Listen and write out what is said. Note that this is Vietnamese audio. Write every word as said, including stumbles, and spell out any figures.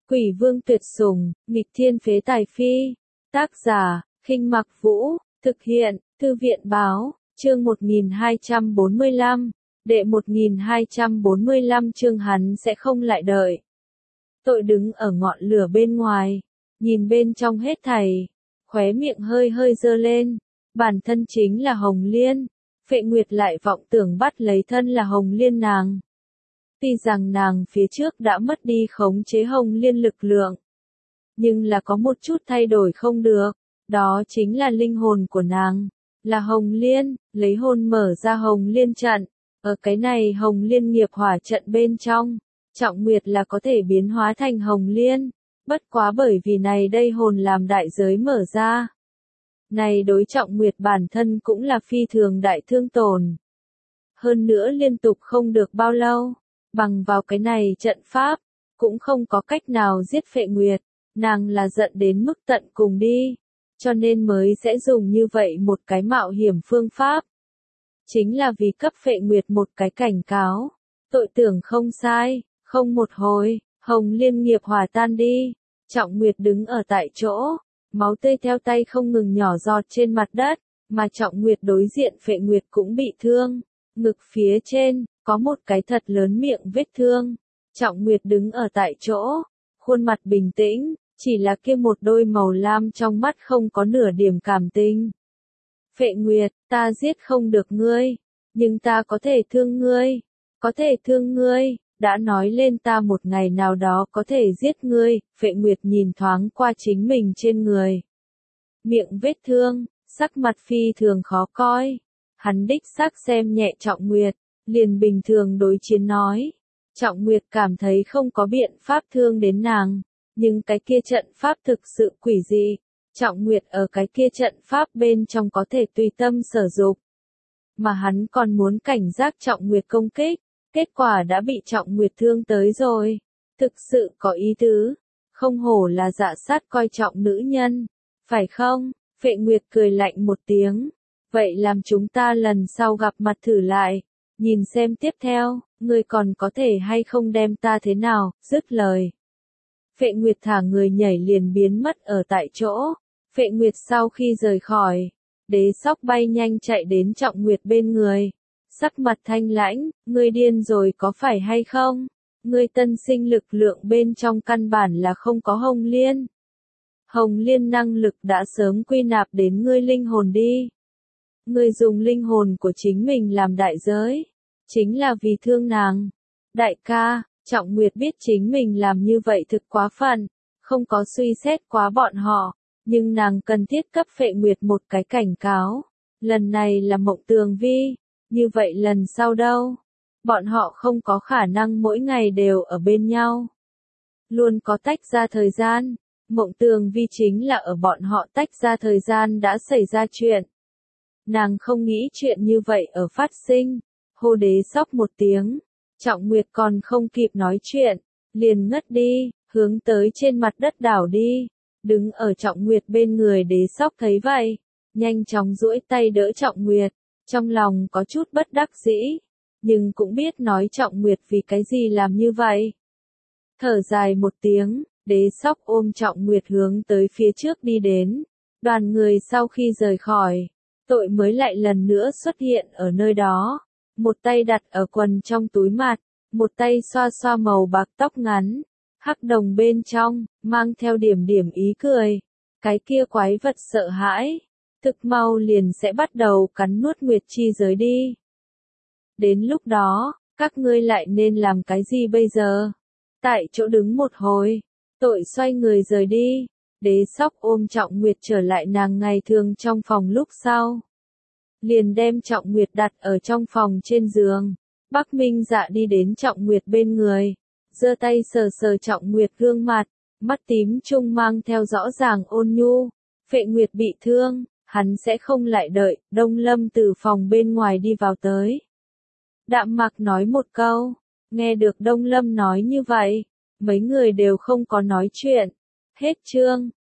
Quỷ vương tuyệt sủng, nghịch thiên phế tài phi. Tác giả, Khinh Mặc Vũ, thực hiện, Thư viện báo, chương một nghìn hai trăm bốn mươi lăm, đệ một nghìn hai trăm bốn mươi lăm chương hắn sẽ không lại đợi. Tội đứng ở ngọn lửa bên ngoài, nhìn bên trong hết thảy, khóe miệng hơi hơi dơ lên, bản thân chính là Hồng Liên, Phệ Nguyệt lại vọng tưởng bắt lấy thân là Hồng Liên nàng. Tuy rằng nàng phía trước đã mất đi khống chế Hồng Liên lực lượng, nhưng là có một chút thay đổi không được, đó chính là linh hồn của nàng, là Hồng Liên, lấy hồn mở ra Hồng Liên trận, ở cái này Hồng Liên nghiệp hỏa trận bên trong, Trọng Nguyệt là có thể biến hóa thành Hồng Liên, bất quá bởi vì này đây hồn làm đại giới mở ra. Này đối Trọng Nguyệt bản thân cũng là phi thường đại thương tổn. Hơn nữa liên tục không được bao lâu, bằng vào cái này trận pháp, cũng không có cách nào giết Phệ Nguyệt, nàng là giận đến mức tận cùng đi, cho nên mới sẽ dùng như vậy một cái mạo hiểm phương pháp. Chính là vì cấp Phệ Nguyệt một cái cảnh cáo, tội tưởng không sai, không một hồi, Hồng Liên nghiệp hòa tan đi, Trọng Nguyệt đứng ở tại chỗ, máu tươi theo tay không ngừng nhỏ giọt trên mặt đất, mà Trọng Nguyệt đối diện Phệ Nguyệt cũng bị thương, ngực phía trên, có một cái thật lớn miệng vết thương. Trọng Nguyệt đứng ở tại chỗ, khuôn mặt bình tĩnh, chỉ là kia một đôi màu lam trong mắt không có nửa điểm cảm tình. Phệ Nguyệt, ta giết không được ngươi, nhưng ta có thể thương ngươi, có thể thương ngươi, đã nói lên ta một ngày nào đó có thể giết ngươi. Phệ Nguyệt nhìn thoáng qua chính mình trên người. Miệng vết thương, sắc mặt phi thường khó coi. Hắn đích xác xem nhẹ Trọng Nguyệt, liền bình thường đối chiến nói. Trọng Nguyệt cảm thấy không có biện pháp thương đến nàng, nhưng cái kia trận pháp thực sự quỷ dị. Trọng Nguyệt ở cái kia trận pháp bên trong có thể tùy tâm sở dục. Mà hắn còn muốn cảnh giác Trọng Nguyệt công kích, kết quả đã bị Trọng Nguyệt thương tới rồi. Thực sự có ý tứ, không hổ là dạ sát coi trọng nữ nhân, phải không? Phệ Nguyệt cười lạnh một tiếng. Vậy làm chúng ta lần sau gặp mặt thử lại, nhìn xem tiếp theo, ngươi còn có thể hay không đem ta thế nào, dứt lời. Phệ Nguyệt thả người nhảy liền biến mất ở tại chỗ. Phệ Nguyệt sau khi rời khỏi, Đế Sóc bay nhanh chạy đến Trọng Nguyệt bên người. Sắc mặt thanh lãnh, ngươi điên rồi có phải hay không? Ngươi tân sinh lực lượng bên trong căn bản là không có Hồng Liên. Hồng Liên năng lực đã sớm quy nạp đến ngươi linh hồn đi. Ngươi dùng linh hồn của chính mình làm đại giới, chính là vì thương nàng. Đại ca, Trọng Nguyệt biết chính mình làm như vậy thực quá phận, không có suy xét quá bọn họ, nhưng nàng cần thiết cấp Phệ Nguyệt một cái cảnh cáo. Lần này là Mộng Tường Vi, như vậy lần sau đâu? Bọn họ không có khả năng mỗi ngày đều ở bên nhau. Luôn có tách ra thời gian, Mộng Tường Vi chính là ở bọn họ tách ra thời gian đã xảy ra chuyện. Nàng không nghĩ chuyện như vậy ở phát sinh, hô Đế Sóc một tiếng, Trọng Nguyệt còn không kịp nói chuyện, liền ngất đi, hướng tới trên mặt đất đảo đi, đứng ở Trọng Nguyệt bên người Đế Sóc thấy vậy, nhanh chóng duỗi tay đỡ Trọng Nguyệt, trong lòng có chút bất đắc dĩ, nhưng cũng biết nói Trọng Nguyệt vì cái gì làm như vậy. Thở dài một tiếng, Đế Sóc ôm Trọng Nguyệt hướng tới phía trước đi đến, đoàn người sau khi rời khỏi, Tội mới lại lần nữa xuất hiện ở nơi đó, một tay đặt ở quần trong túi mặt, một tay xoa xoa màu bạc tóc ngắn, hắc đồng bên trong, mang theo điểm điểm ý cười. Cái kia quái vật sợ hãi, thực mau liền sẽ bắt đầu cắn nuốt Nguyệt chi giới đi. Đến lúc đó, các ngươi lại nên làm cái gì bây giờ? Tại chỗ đứng một hồi, Tội xoay người rời đi. Đế Sóc ôm Trọng Nguyệt trở lại nàng ngày thường trong phòng lúc sau. Liền đem Trọng Nguyệt đặt ở trong phòng trên giường. Bắc Minh Dạ đi đến Trọng Nguyệt bên người, giơ tay sờ sờ Trọng Nguyệt gương mặt, mắt tím trung mang theo rõ ràng ôn nhu. Phệ Nguyệt bị thương, hắn sẽ không lại đợi. Đông Lâm từ phòng bên ngoài đi vào tới. Đạm Mặc nói một câu, nghe được Đông Lâm nói như vậy, mấy người đều không có nói chuyện. Hết chương.